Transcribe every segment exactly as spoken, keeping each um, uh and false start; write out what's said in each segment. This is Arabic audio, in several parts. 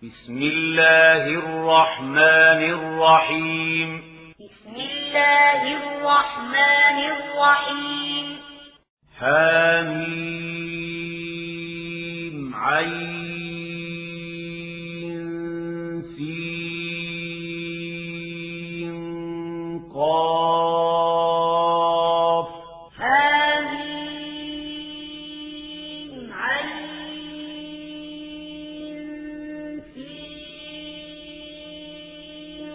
بسم الله الرحمن الرحيم بسم الله الرحمن الرحيم حميم عين سين قاف حميم عين سين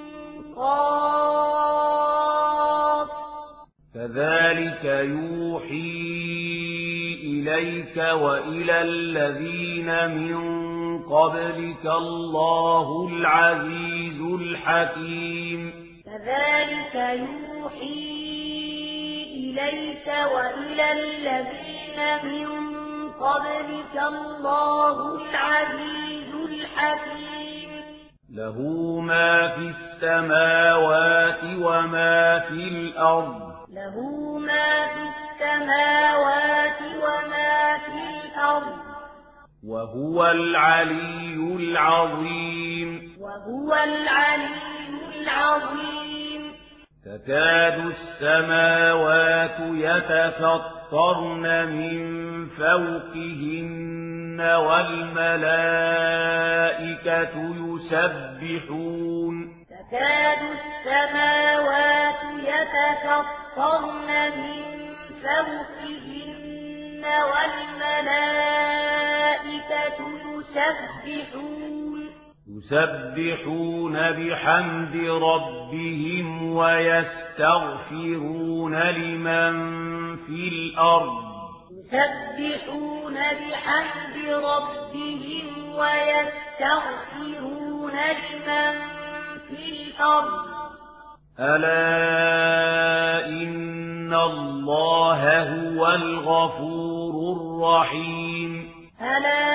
قاف كذلك يوحي إليك وإلى الذين من قبلك الله العزيز الحكيم كذلك يوحي إليك وإلى الذين من قبلك الله العزيز الحكيم له ما في السماوات وما في الأرض له ما في السماوات وما في الأرض وهو العلي العظيم وهو العلي العظيم تكاد السماوات يتفطرن من فوقهن والملائكة يسبحون تكاد السماوات يتفطرن من فوقهن والملائكة يسبحون يسبحون بحمد ربهم ويستغفرون لمن في الأرض يسبحون بحمد ربهم ويستغفرون لمن في الأرض ألا إن الله هو الغفور الرحيم ألا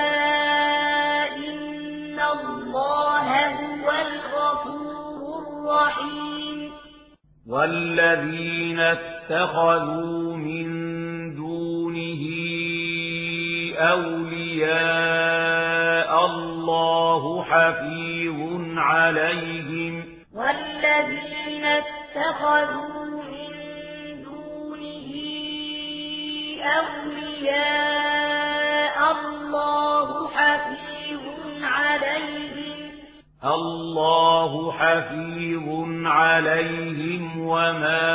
إن الله هو الغفور الرحيم والذين اتخذوا من دونه أولياء الله حفيظ عليهم والذين اتخذوا من دونه أولياء الله حفيظ عليهم الله حفيظ عليهم وما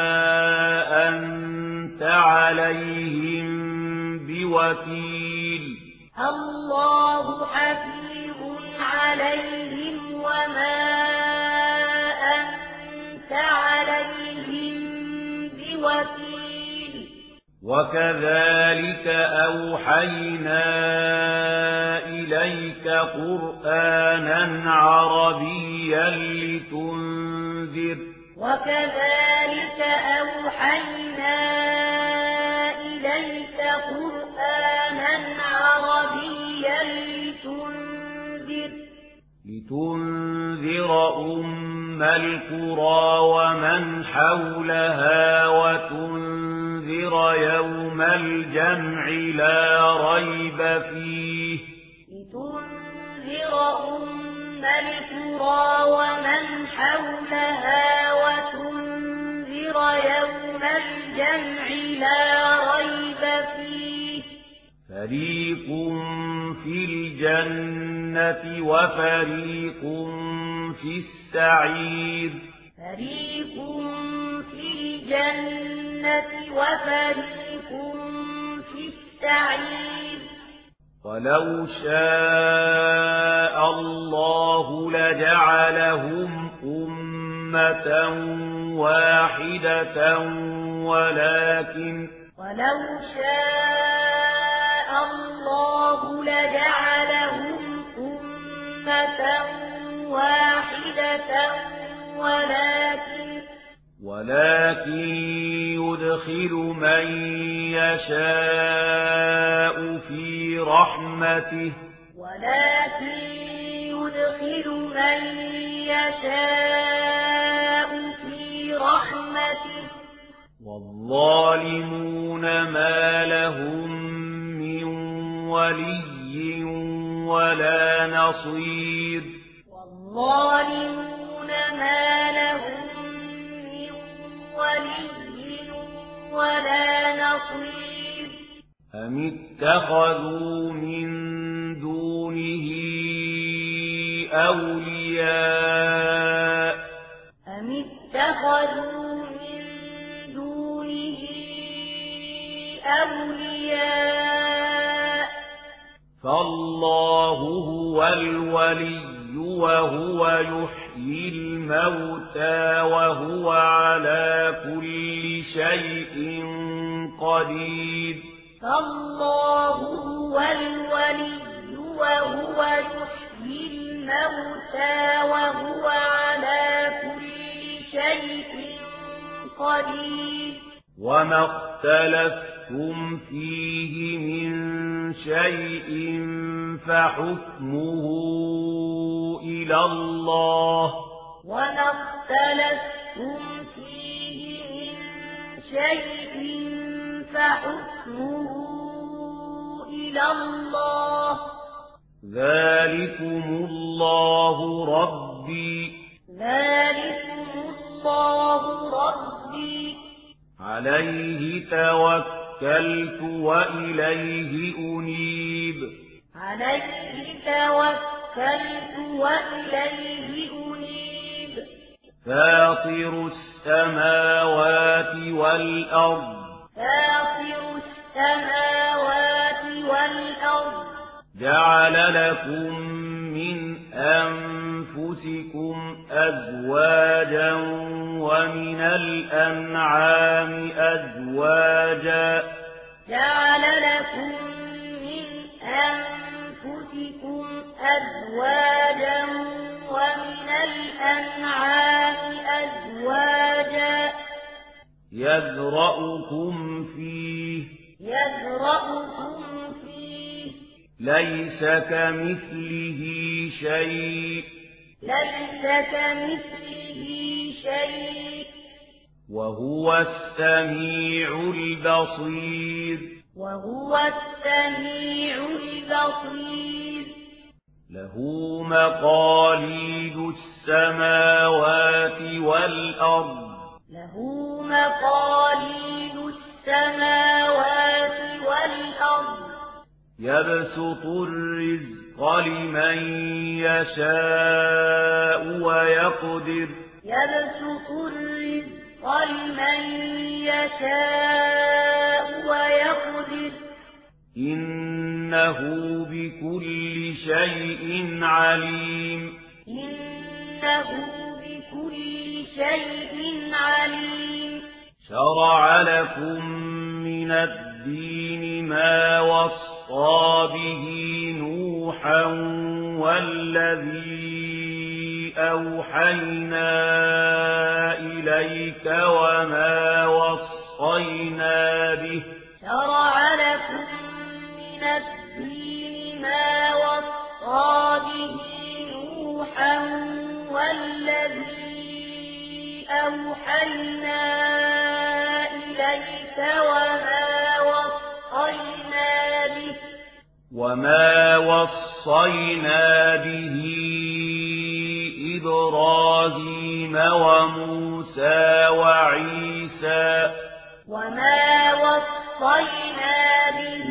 أنت عليهم بوكيل الله حفيظ عليهم وما أنت عليهم بوكيل وكذلك أوحينا إليك قرآنا عربيا لتنذر وكذلك أوحينا إليك قرآنا عربيا لتنذر لتنذر أم القرى ومن حولها وتنذر يوم الجمع لا ريب فيه لتنذر أم القرى ومن حولها وتنذر يوم الجمع لا ريب فيه فريق في الجنة وفريق في السعير فريق في الجنة وفريق في السعير ولو شاء الله لجعلهم أمة واحدة ولكن ولو شاء الله لجعلهم أمة واحدة ولكن ولكن يدخل من يشاء في رحمته ولكن يدخل من يشاء في رحمته والظالمون ما لهم من ولي ولا نصير والظالمون ما لهم من ولي ولا نصير أم اتخذوا من دونه أولياء أم اتخذوا من دونه أولياء فالله هو الولي وهو يحيي الموتى وهو على كل شيء قدير فالله هو الولي وهو يحيي الموتى وهو على كل شيء قدير وما اختلفتم فيه من شيء فحكمه إلى الله وما اختلفتم فيه من شيء فحكمه إلى الله ذلكم الله ربي ذلكم الله ربي عليه توكلت وإليه أنيب عليه توكلت وإليه أنيب فاطر السماوات والأرض فاطر السماوات والأرض جعل لكم من أنفسكم أزواجا ومن الأنعام أزواجا جعل لكم من أنفسكم أزواجا ومن الأنعام أزواجا يذرأكم فيه يذرأكم فيه ليس كمثله شيء ليس كمثله شيء وهو السميع البصير وهو السميع البصير له مقاليد السماوات والأرض له مقاليد السماوات والأرض يبسط الرزق لمن يشاء ويقدر يبسط الرزق لمن يشاء ويقدر إنه بكل شيء عليم إنه بكل شيء عليم شرع لكم من الدين ما وصى به نوحا والذي أوحينا إليك وما وصينا به شرع لكم من الدين ما وصى به نوحا والذي أوحينا إليك وما وصينا به وما وصينا به إبراهيم وموسى وعيسى وما وصينا به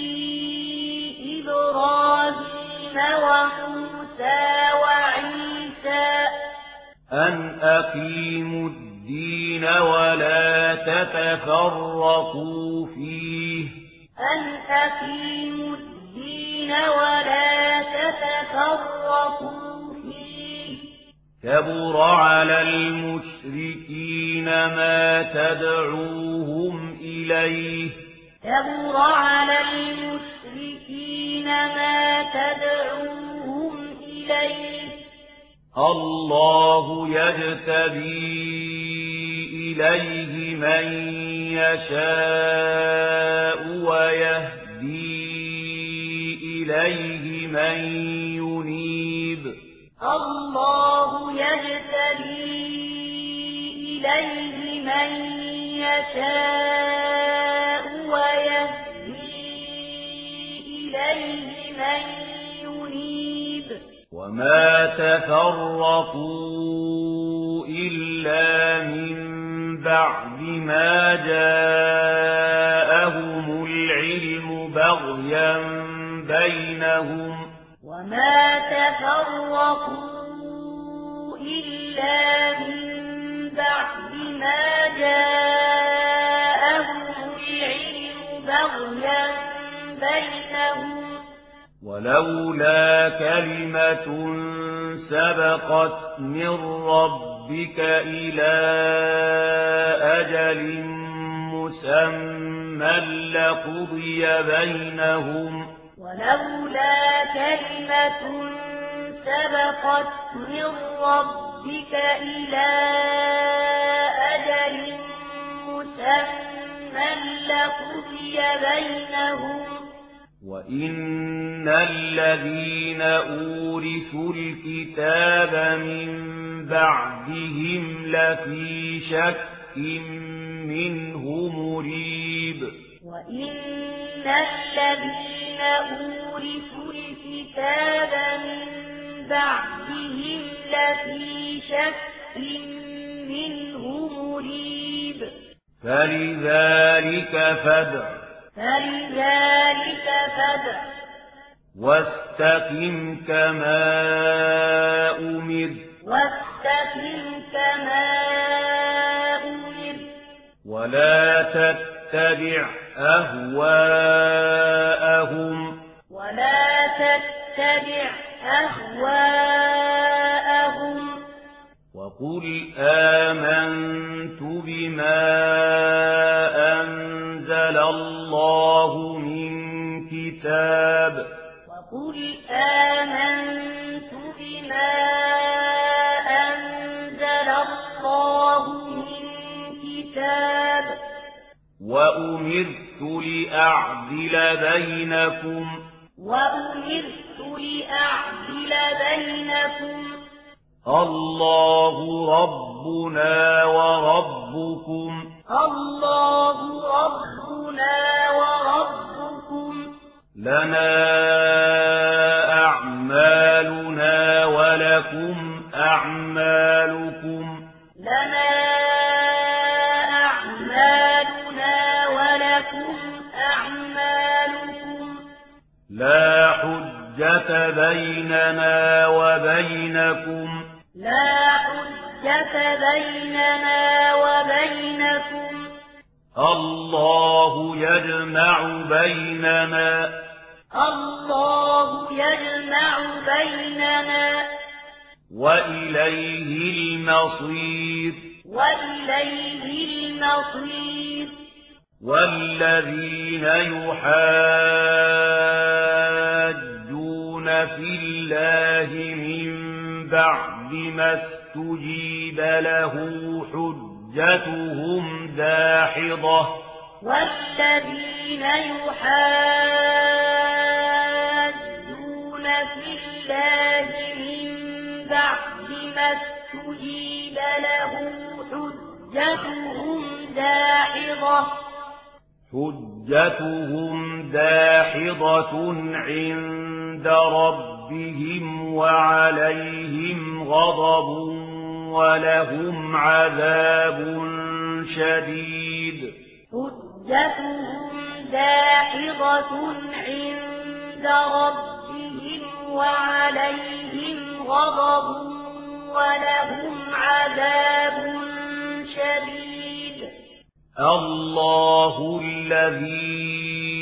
إبراهيم وموسى وعيسى أن أقيموا الدين ولا تتفرقوا فيه أن أقيموا الدين ولا تتفرقوا فيه كبر على المشركين ما تدعوهم إليه كبر على المشركين ما تدعوهم إليه الله يجتبي إليه من يشاء ويهدي إليه من ينيب الله يجتبي إليه من يشاء ويهدي إليه من ينيب وما تفرقوا إلا من بعد ما جاءهم العلم بغيا بينهم وما تفرقوا إلا من بعد ما جاءهم العلم بغيا بينهم ولولا كلمة سبقت من ربك إلى أجل مسمى لقضي بينهم ولولا كلمة سبقت من ربك إلى أجل مسمى لقضي بينهم وإن الذين أورثوا الكتاب من بعدهم لفي شك منه مريب وإن الذين أورثوا الكتاب من بعدهم لفي شك منه مريب فلذلك فادع فلذلك فادع واستقم كما أمر واستقم كما أمر ولا تتبع أهواءهم ولا تتبع أهواءهم وقل آمنت بما أنزل الله من كتاب وقل آمنت بما أنزل الله من كتاب وأمرت لأعدل بينكم وأمرت لأعدل بينكم الله ربنا وربكم الله ربنا وربكم لنا أعمالنا ولكم أعمالكم لنا أعمالنا ولكم أعمالكم لا حجة بيننا وبينكم لا حجة بيننا وبينكم الله يجمع بيننا الله يجمع بيننا وإليه المصير وإليه المصير والذين يحاجون في الله من بعد ما استجيب له حجتهم داحضة والذين يحاجون في الله من بعد ما استجيب له حجتهم داحضة حجتهم داحضة عند ربهم وعليهم غضب ولهم عذاب شديد حجتهم داحضة عند ربهم وعليهم غضب ولهم عذاب شديد الله الذي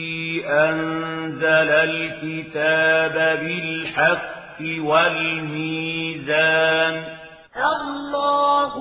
أنزل الكتاب بالحق والميزان الله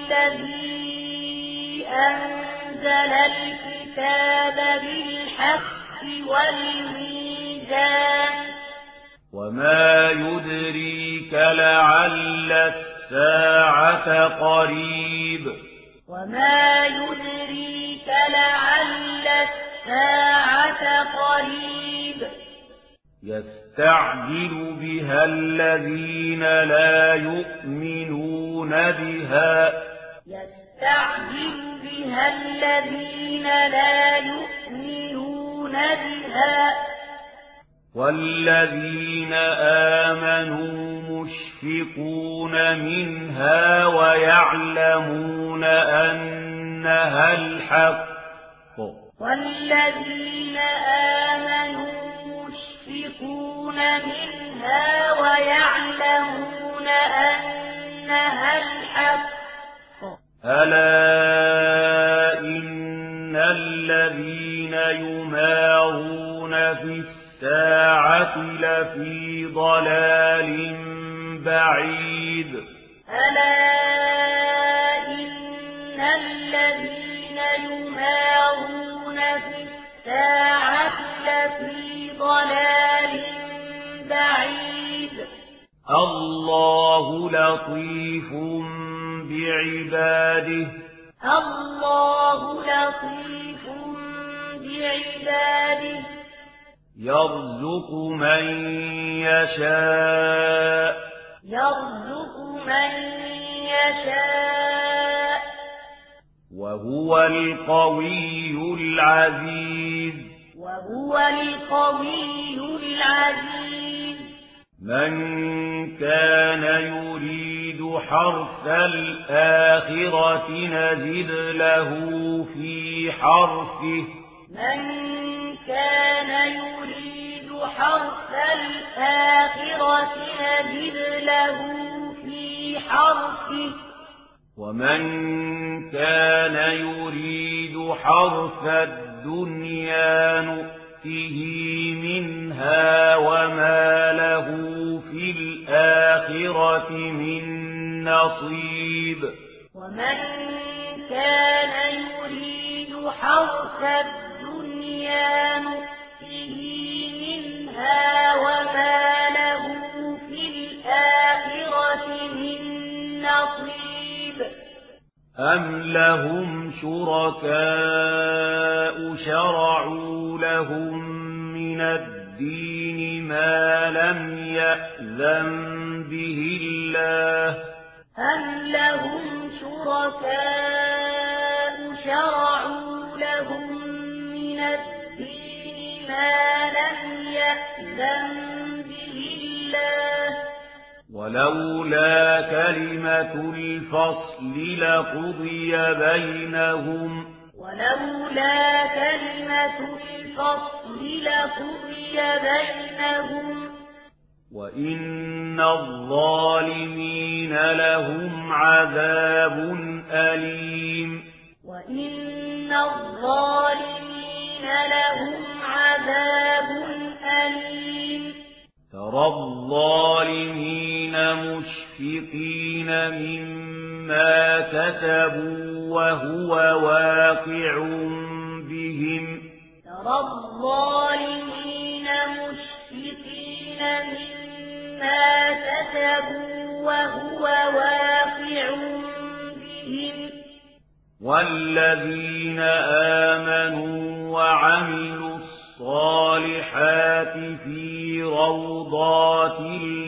الذي أنزل الكتاب بالحق والميزان وما يدريك لعل الساعة قريب وما يدريك لعل الساعة قريب يستعجل بها الذين لا يؤمنون بها يستعجل بها الذين لا يؤمنون بها والذين آمنوا مشفقون منها ويعلمون أنها الحق والذين آمنوا مشفقون منها ويعلمون أنها الحق ألا إن الذين يمارون في الساعة لفي ضلال بعيد ألا إن الذين يمارون في الساعة لفي ضلال بعيد الله لطيف بعباده الله لطيف بعباده يرزق من يشاء يرزق من يشاء وهو القوي العزيز وهو القوي العزيز من كان يريد حرث الآخرة نزد له في حرثه من كان يريد حرث الآخرة نزد له في حرثه ومن كان يريد حرث الدنيا نؤته منها وما له في الآخرة من نصيب ومن كان يريد حرث الدنيا نؤته منها وما له في الآخرة من نصيب أم لهم شركاء شرعوا لهم من الدين ما لم يأذن به الله أم لهم شركاء شرعوا لهم من الدين ما لم يأذن به الله ولولا كلمة الفصل لقضي بينهم ولولا كلمة الفصل لقضي بينهم وإن الظالمين لهم عذاب أليم وإن الظالمين لهم عذاب أليم ترى الظالمين مشفقين مما كسبوا وهو واقع بهم ترى الظالمين مشفقين مما كسبوا وهو واقع بهم والذين آمنوا وعملوا الصالحات في روضات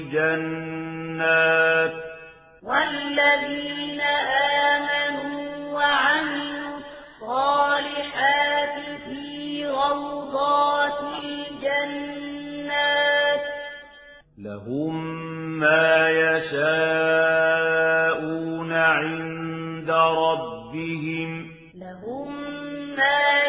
الجنات والذين آمنوا وعملوا الصالحات في روضات الجنات لهم ما يشاءون عند ربهم لهم ما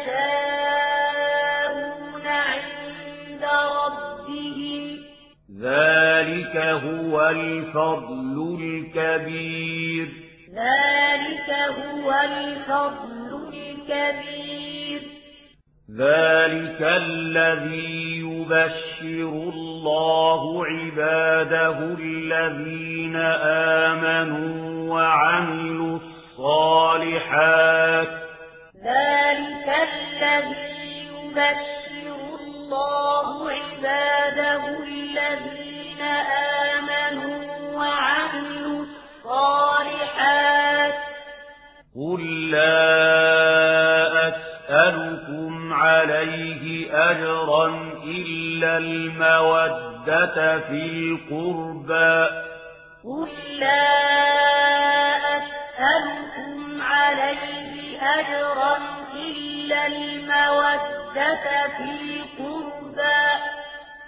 يشاءون عند ربهم ذلك هو الفضل الكبير ذلك هو الفضل الكبير ذلك الذي يبشر الله عباده الذين آمنوا وعملوا الصالحات ذلك الذي يبشر الله عباده الذين آمنوا وعملوا الصالحات قل لا أسألكم عليه أجرا إلا المودة في القربى قل لا أسألكم عليه أجرا إلا المودة في القربى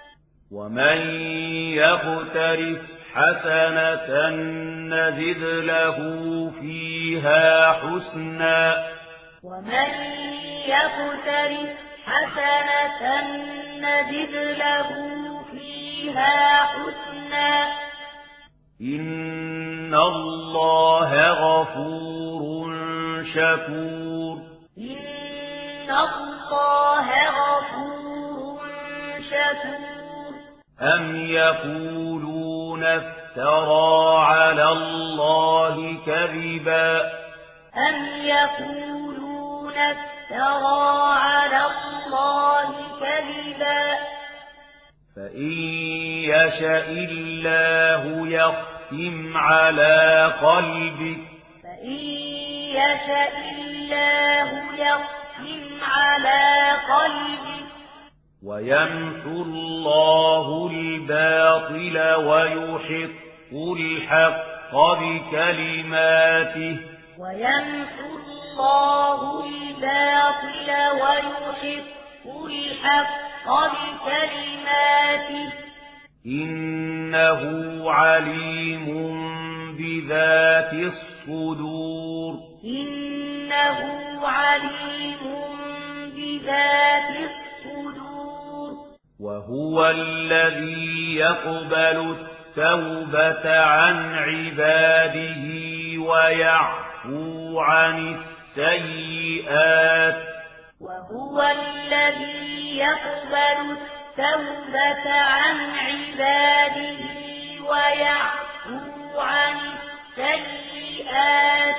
ومن يقترف حسنة نزد له فيها حسنا ومن يقترف حسنة نزد له فيها حسنا إن الله غفور شكور إن الله غفور شكور أم يقولون افترى على الله كذبا أم يقولون افترى على الله كذبا فإن يشاء الله يختم على قلبك فإن يشاء الله يختم على قلبك ويمحو الله الباطل ويحق الحق بكلماته ويمحو الله الباطل ويحق الحق بكلماته إنه عليم بذات الصدور إنه عليم بذات الصدور وهو الذي يقبل التوبة عن عباده ويعفو عن السيئات وهو الذي يقبل التوبة عن عباده ويعفو عن السيئات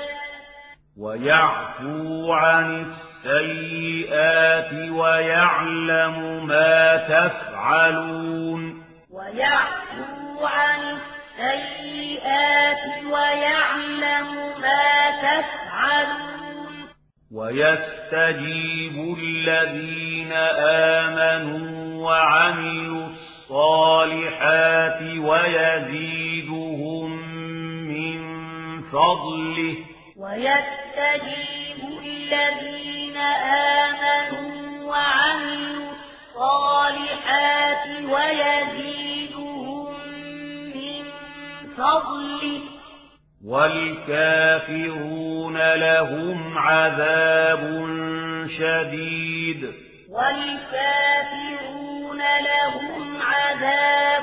ويعفو عن السيئات ويعلم ما تفعلون ويعفو عن السيئات ويعلم ما تفعلون ويستجيب الذين آمنوا وعملوا الصالحات ويزيدهم من فضله ويستجيب الذين آمنوا وعملوا الصالحات ويزيدهم من فضله والكافرون لهم عذاب شديد والكافرون لهم عذاب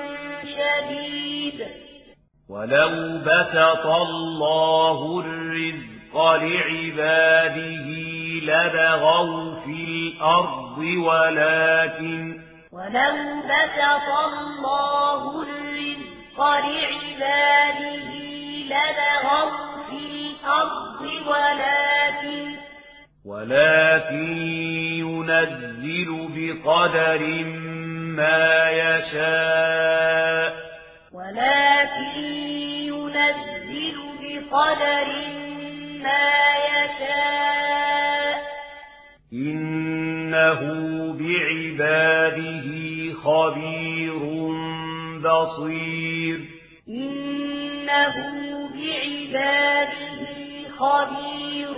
شديد ولو بسط الله الرزق لعباده لبغوا في الأرض ولكن ولو بسط الله الرزق لعباده لبغوا في الأرض ولكن ولكن ينزل بقدر ما يشاء ولكن ينزل بقدر ما يشاء إنه بعباده خبير بصير إنه بعباده خبير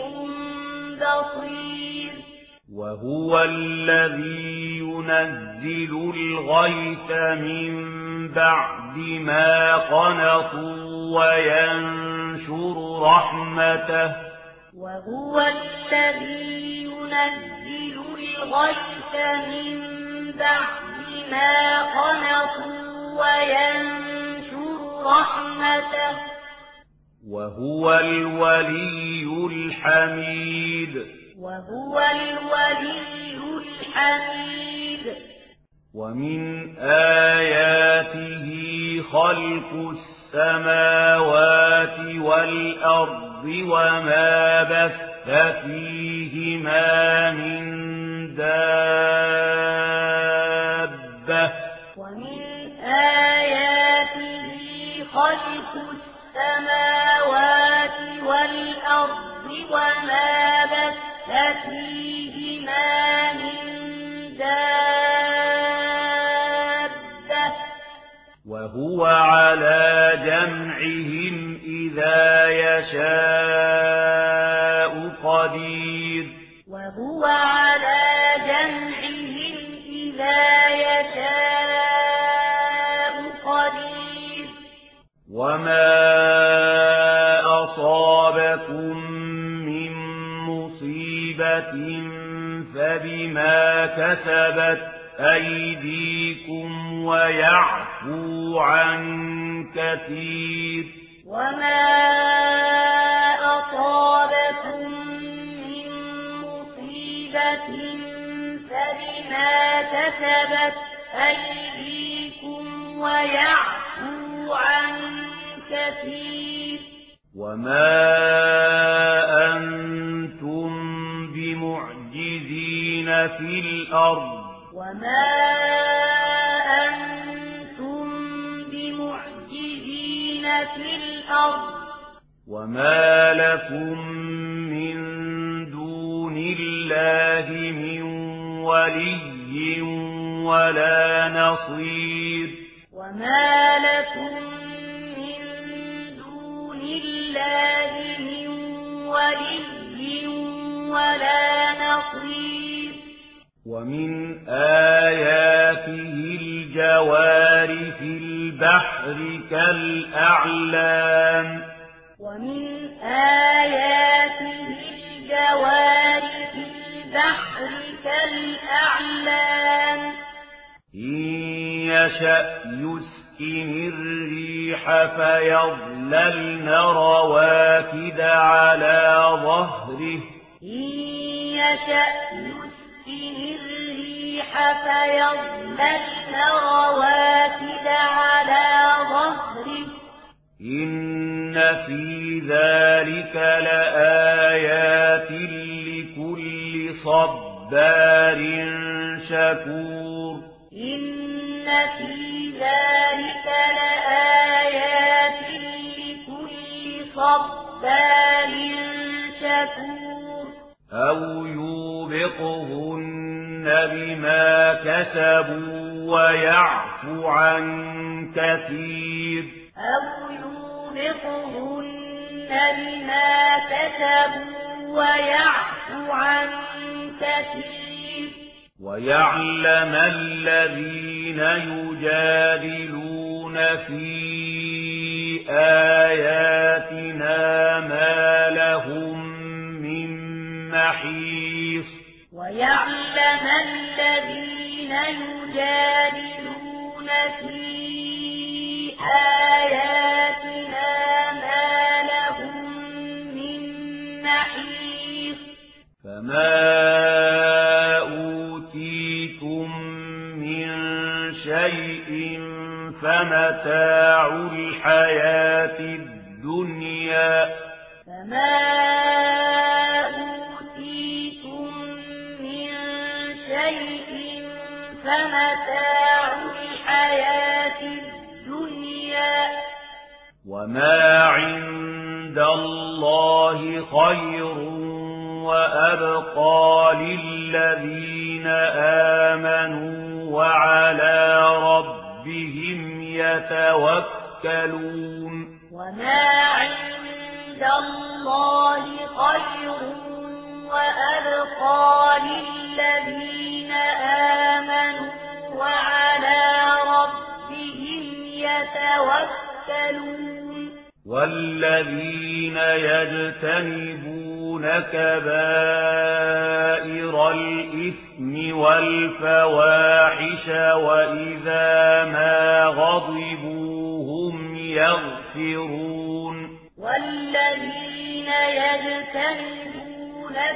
بصير وهو الذي ينزل الغيث من بعد ما قنطوا وينشر رحمته وهو الذي ينزل الغيث من بعد ما قنطوا وينشر رحمته وهو الولي الحميد وهو الولي الحميد ومن آياته خلق السماوات والأرض وما بث فيهما من دابة ومن آياته خلق السماوات والأرض وما بث فيهما من دابة وهو على جمعهم إذا يشاء قدير وهو على جمعهم إذا يشاء وما أصابكم من مصيبة فبما كسبت أيديكم ويعفو عن كثير وما أصابكم من مصيبة فبما كسبت أيديكم ويعفو عن كثير وما أنتم بمعجزين في الأرض وما أنتم بمعجزين في الأرض وما لكم من دون الله من ولي ولا نصير وما لكم من دون الله من ولي ولا نصير ومن آياته الجوار في البحر كالأعلام ومن آياته الجوار في البحر كالأعلام إن يشأ يسكن الريح فيظللن رواكد على ظهره إن يشأ يسكن الريح فيظللن رواكد على ظهره إن في ذلك لآيات لكل صبار شكور إن في ذلك لآيات لكل صبار شكور أو يوبقهن بما كسبوا ويعفو عن كثير أو يوبقهن بما كسبوا ويعفو عن كثير ويعلم الذين يجادلون في آياتنا ما لهم من محيص ويعلم الذين يجادلون في آياتنا ما لهم من محيص فما أوتيتم من شيء فمتاع الحياة الدنيا فما أوتيتم من شيء فمتاع الحياة الدنيا وما عند الله خير وأبقى للذين آمنوا وعلى ربهم يتوكلون وما عند الله خير وأبقى للذين آمنوا وعلى ربهم يتوكلون والذين يجتنبون كبائر الإثم والفواحش وإذا ما غضبوا هم يغفرون والذين يجتنبون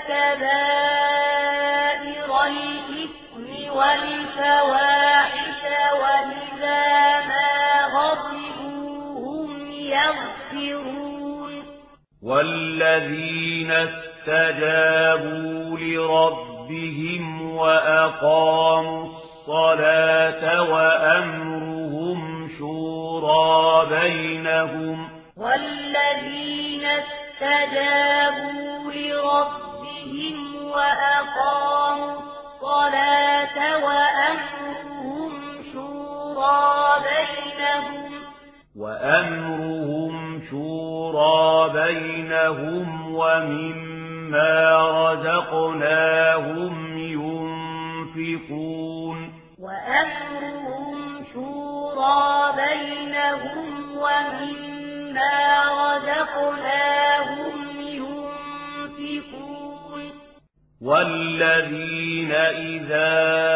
كبائر الإثم والفواحش وإذا ما غضبوا هم يغفرون والذين استجابوا لربهم وأقاموا الصلاة وأمرهم شورى بينهم والذين استجابوا لربهم وأقاموا الصلاة وأمرهم شورى بينهم وأمرهم شورى بينهم ومما رزقناهم ينفقون وأمرهم شورى بينهم ومما رَزَقْنَاهُمْ يُنْفِقُونَ وَالَّذِينَ إِذَا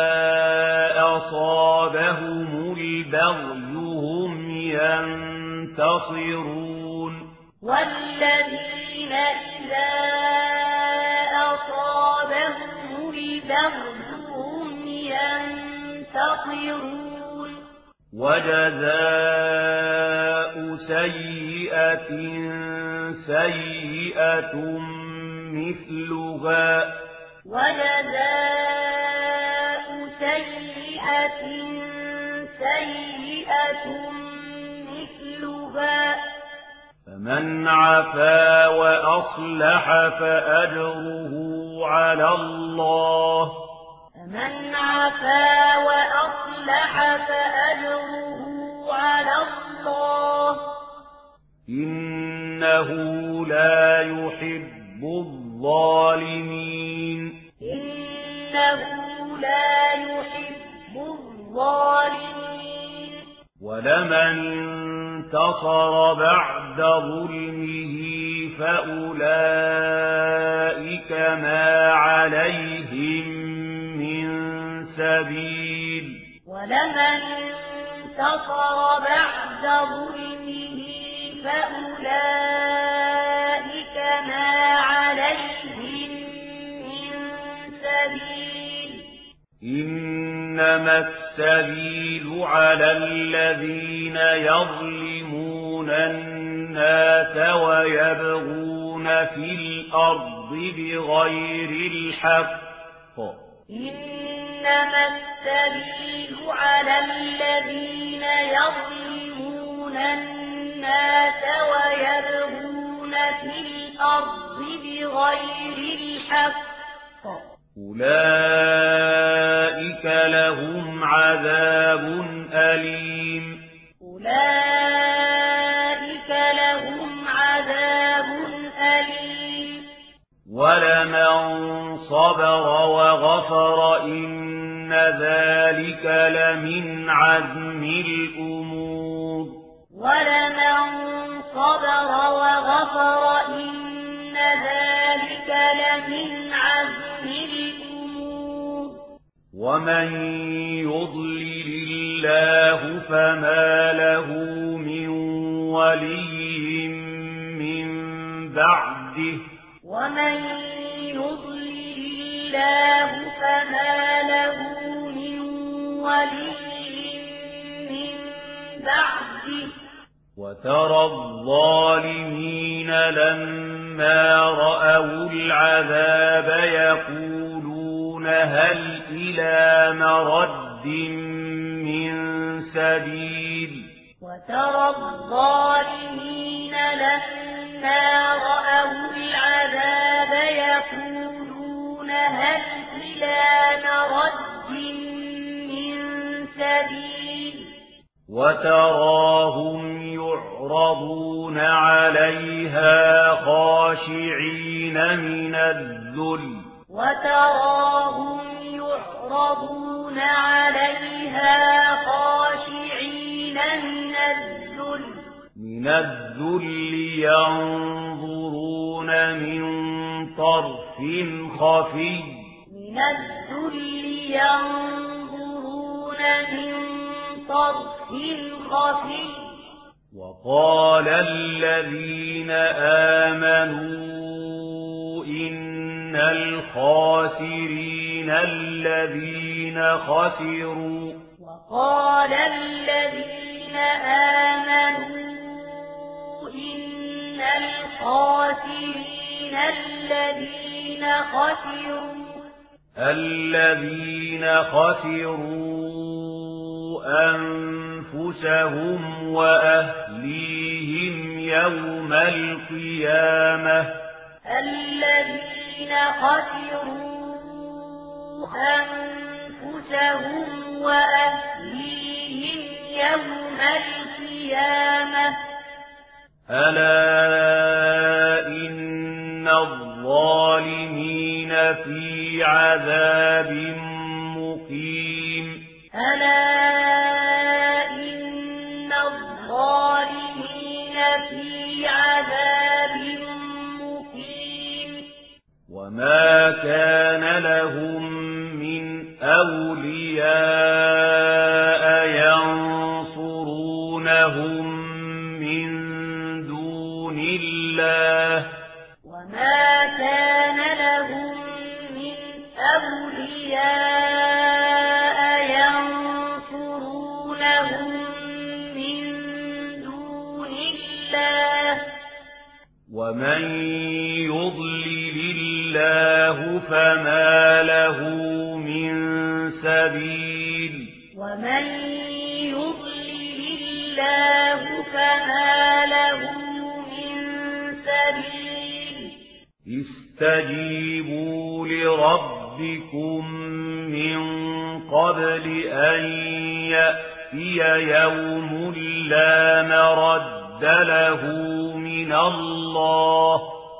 أَصَابَهُمُ الْبَغْيُ هُمْ يَنتَصِرُونَ وَالَّذِينَ إِذَا أَصَابَهُمُ الْبَغْيُ هُمْ يَنتَصِرُونَ وَجَزَاءُ سَيِّئَةٍ سَيِّئَةٌ مِثْلُهَا وَجَزَاءُ سَيِّئَةٍ سَيِّئَةٌ مِثْلُهَا فَمَنْ عَفَا وَأَصْلَحَ فَأَجْرُهُ عَلَى اللَّهِ فَمَنْ عَفَا وَأَصْلَحَ فَأَجْرُهُ عَلَى اللَّهِ إِنَّهُ لَا يُحِبُّ الظَّالِمِينَ إِنَّهُ لَا يُحِبُّ الظَّالِمِينَ وَلَمَنِ انتَصَرَ بَعْدَ ظُلْمِهِ فَأُولَئِكَ مَا عَلَيْهِمْ مِنْ سَبِيلٍ وَلَمَنِ انتَصَرَ بَعْدَ ظُلْمِهِ فَأُولَئِكَ مَا عَلَيْهِمْ مِنْ سَبِيلٍ إِنَّمَا السَّبِيلُ عَلَى الَّذِينَ يَظْلِمُونَ النَّاسَ وَيَبْغُونَ فِي الْأَرْضِ بِغَيْرِ الْحَقِّ إِنَّمَا السَّبِيلُ عَلَى الَّذِينَ يَظْلِمُونَ النَّاسَ وَيَبْغُونَ في الْأَرْضِ بِغَيْرِ الْحَقِّ أُولَئِكَ لَهُمْ عَذَابٌ أَلِيمٌ أُولَئِكَ لَهُمْ عَذَابٌ أَلِيمٌ وَلَمَنْ صَبَرَ وَغَفَرَ إِنَّ ذَلِكَ لَمِنْ عَزْمِ الْأُمُورِ وَلَمَنْ صَبَرَ وَغَفَرَ إِنَّ ذَلِكَ لَمِنْ عَزْمِ الْأُمُورِ وَمَنْ يُضْلِلِ اللَّهُ فَمَا لَهُ مِنْ وَلِيٍّ مِنْ بَعْدِهِ وَمَنْ يُضْلِلِ اللَّهُ فَمَا لَهُ مِنْ وَلِيٍّ مِنْ بَعْدِهِ وَتَرَى الظَّالِمِينَ لَمَّا رَأَوُا الْعَذَابَ يَقُولُونَ هَلْ إِلَى مَرَدٍّ مِنْ سَبِيلٍ وَتَرَى الظَّالِمِينَ لَمَّا رَأَوُا الْعَذَابَ يَقُولُونَ هَلْ إِلَى مَرَدٍّ مِنْ سَبِيلٍ وَتَرَاهُمْ يُعْرَضُونَ عَلَيْهَا خَاشِعِينَ مِنَ الذُّلِّ وَتَرَاهُمْ يُعْرَضُونَ عَلَيْهَا خَاشِعِينَ مِنَ الذُّلِّ مِنَ الذُّلِّ يَنظُرُونَ مِنْ طَرْفٍ خَفِيٍّ مِنَ الذُّلِّ يَنظُرُونَ مِنْ طَرْفٍ خَفِيٍّ وَقَالَ الَّذِينَ آمَنُوا إِنَّ الْخَاسِرِينَ الَّذِينَ خَسِرُوا وَقَالَ الَّذِينَ آمَنُوا إِنَّ الْخَاسِرِينَ الَّذِينَ خَسِرُوا الَّذِينَ خَسِرُوا أَنفُسَهُمْ وَأَهْلِيهِمْ يَوْمَ الْقِيَامَةِ الَّذِينَ خَسِرُوا أَنفُسَهُمْ وَأَهْلِيهِمْ يَوْمَ الْقِيَامَةِ أَلَا إِنَّ الظَّالِمِينَ فِي عَذَابٍ مُقِيمٍ أَلَا إِنَّ الظَّالِمِينَ فِي عَذَابٍ من دون الله وما كان لهم من أولياء ينصرونهم من دون الله ومن يضلل الله فما له من سبيل ومن يضلل الله فما له من سبيل استجيبوا لربكم من قبل أن يأتي يوم لا مرد له من الله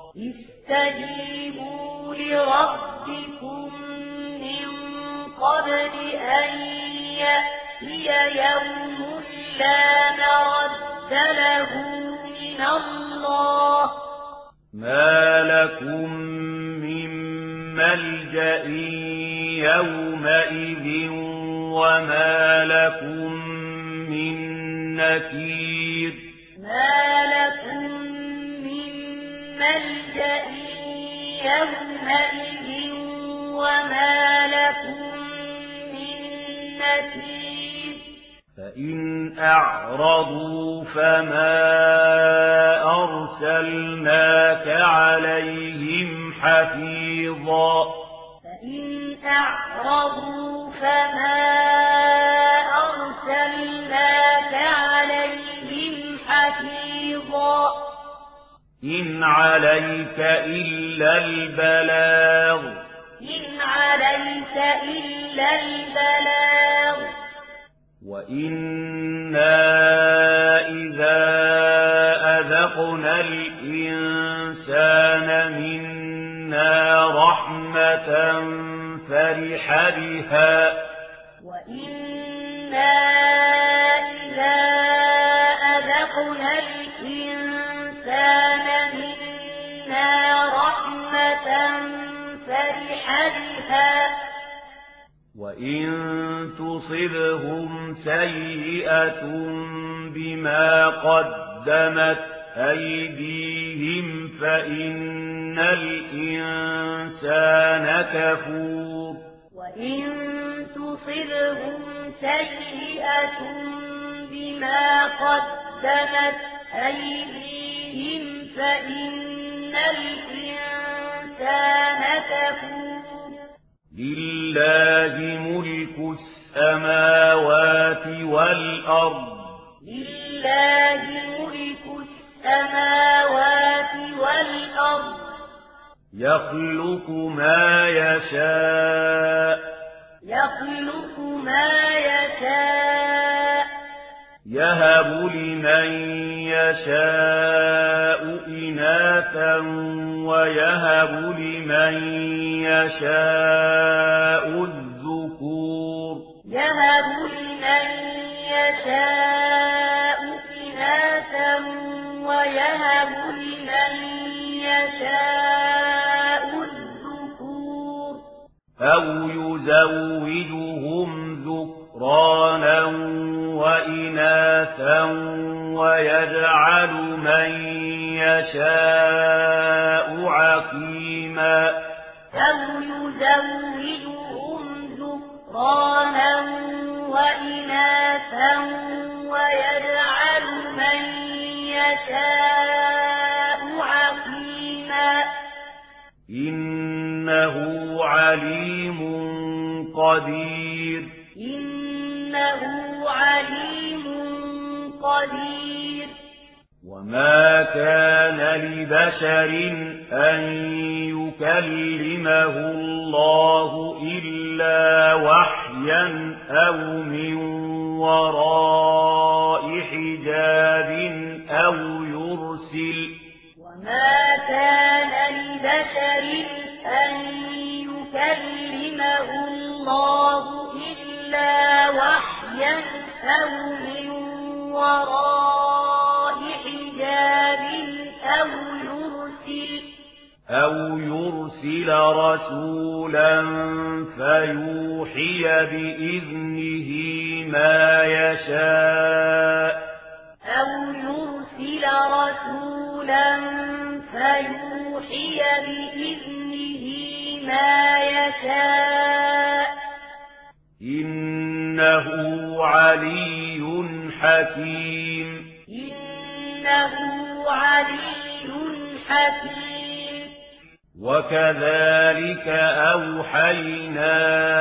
استجيبوا لربكم من قبل أن يأتي يوم لا مرد له من الله ما لكم من ملجأ يومئذ وما لكم من نكير ما لكم من ملجأ يومئذ وما لكم من نكير فإن أعرضوا فما أرسلناك عليهم حفيظا فإن أعرضوا فما أرسلناك عليهم حفيظا إن عليك إلا البلاغ إن عليك إلا البلاغ وإنا إذا أذقنا الإنسان منا رحمة فرح بها وإنا إذا أذقنا الإنسان منا رحمة فرح بها وإن تصبهم سيئة بما قدمت أيديهم فإن الإنسان كفور وإن تصبهم سيئة بما قدمت أيديهم فإن الإنسان كفور لله ملك السماوات والأرض لله ملك السماوات والأرض يخلق ما يشاء يخلق ما يشاء يهب لمن يشاء إناثا ويهب لمن يشاء الذكور يهب لمن يشاء إناثا ويهب لمن يشاء الذكور أو يزوجهم ذكرانا وإناثا ويجعل من يشاء عقيما أو يزوجهم ذكرانا وإناثا ويجعل من يشاء عقيما إنه عليم قدير إنه عليم قدير وما كان لبشر أن يكلمه الله إلا وحيا أو من وراء حجاب أو يرسل وما كان لبشر أن يكلمه الله إلا وحيا أو من وراء حجاب أو يرسل أو يرسل رسولا فيوحي بإذنه ما يشاء أو يرسل يرسل رسولا فيوحي بإذنه ما يشاء إنه علي حكيم إنه علي حكيم وكذلك أوحينا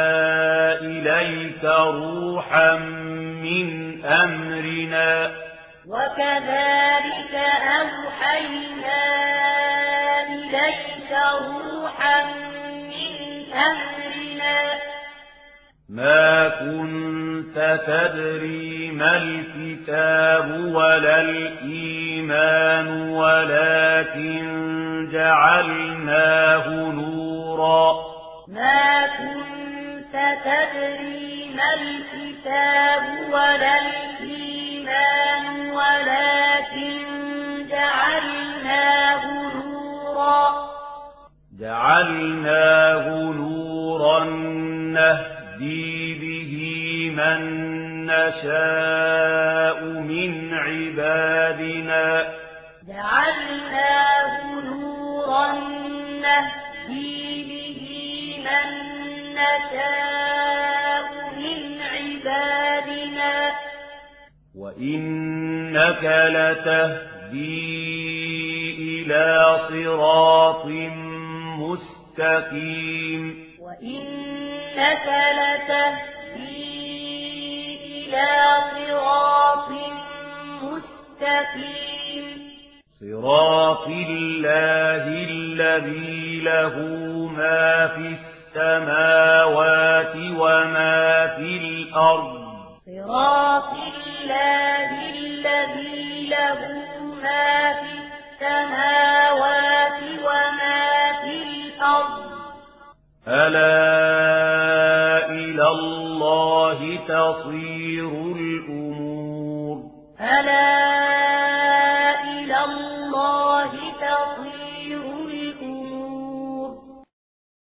إليك روحا من أمرنا وكذلك أوحينا إليك روحا من أمرنا ما كنت تدري ما الكتاب ولا الإيمان ولكن جعلناه نورا ما كنت تدري ما الكتاب ولا الإيمان ولكن جعلناه نورا جعلناه نورا نهدي به من نشاء من عبادنا جعلناه نورا نهدي به من نشاء من عبادنا وإنك لتهدي إلى صراط مستقيم وإنك لتهدي إلى صراط مستقيم صراط الله الذي له ما في السماوات وما في الأرض صراط الله الذي له ما في السماوات وما في الأرض ألا إلى الله تصير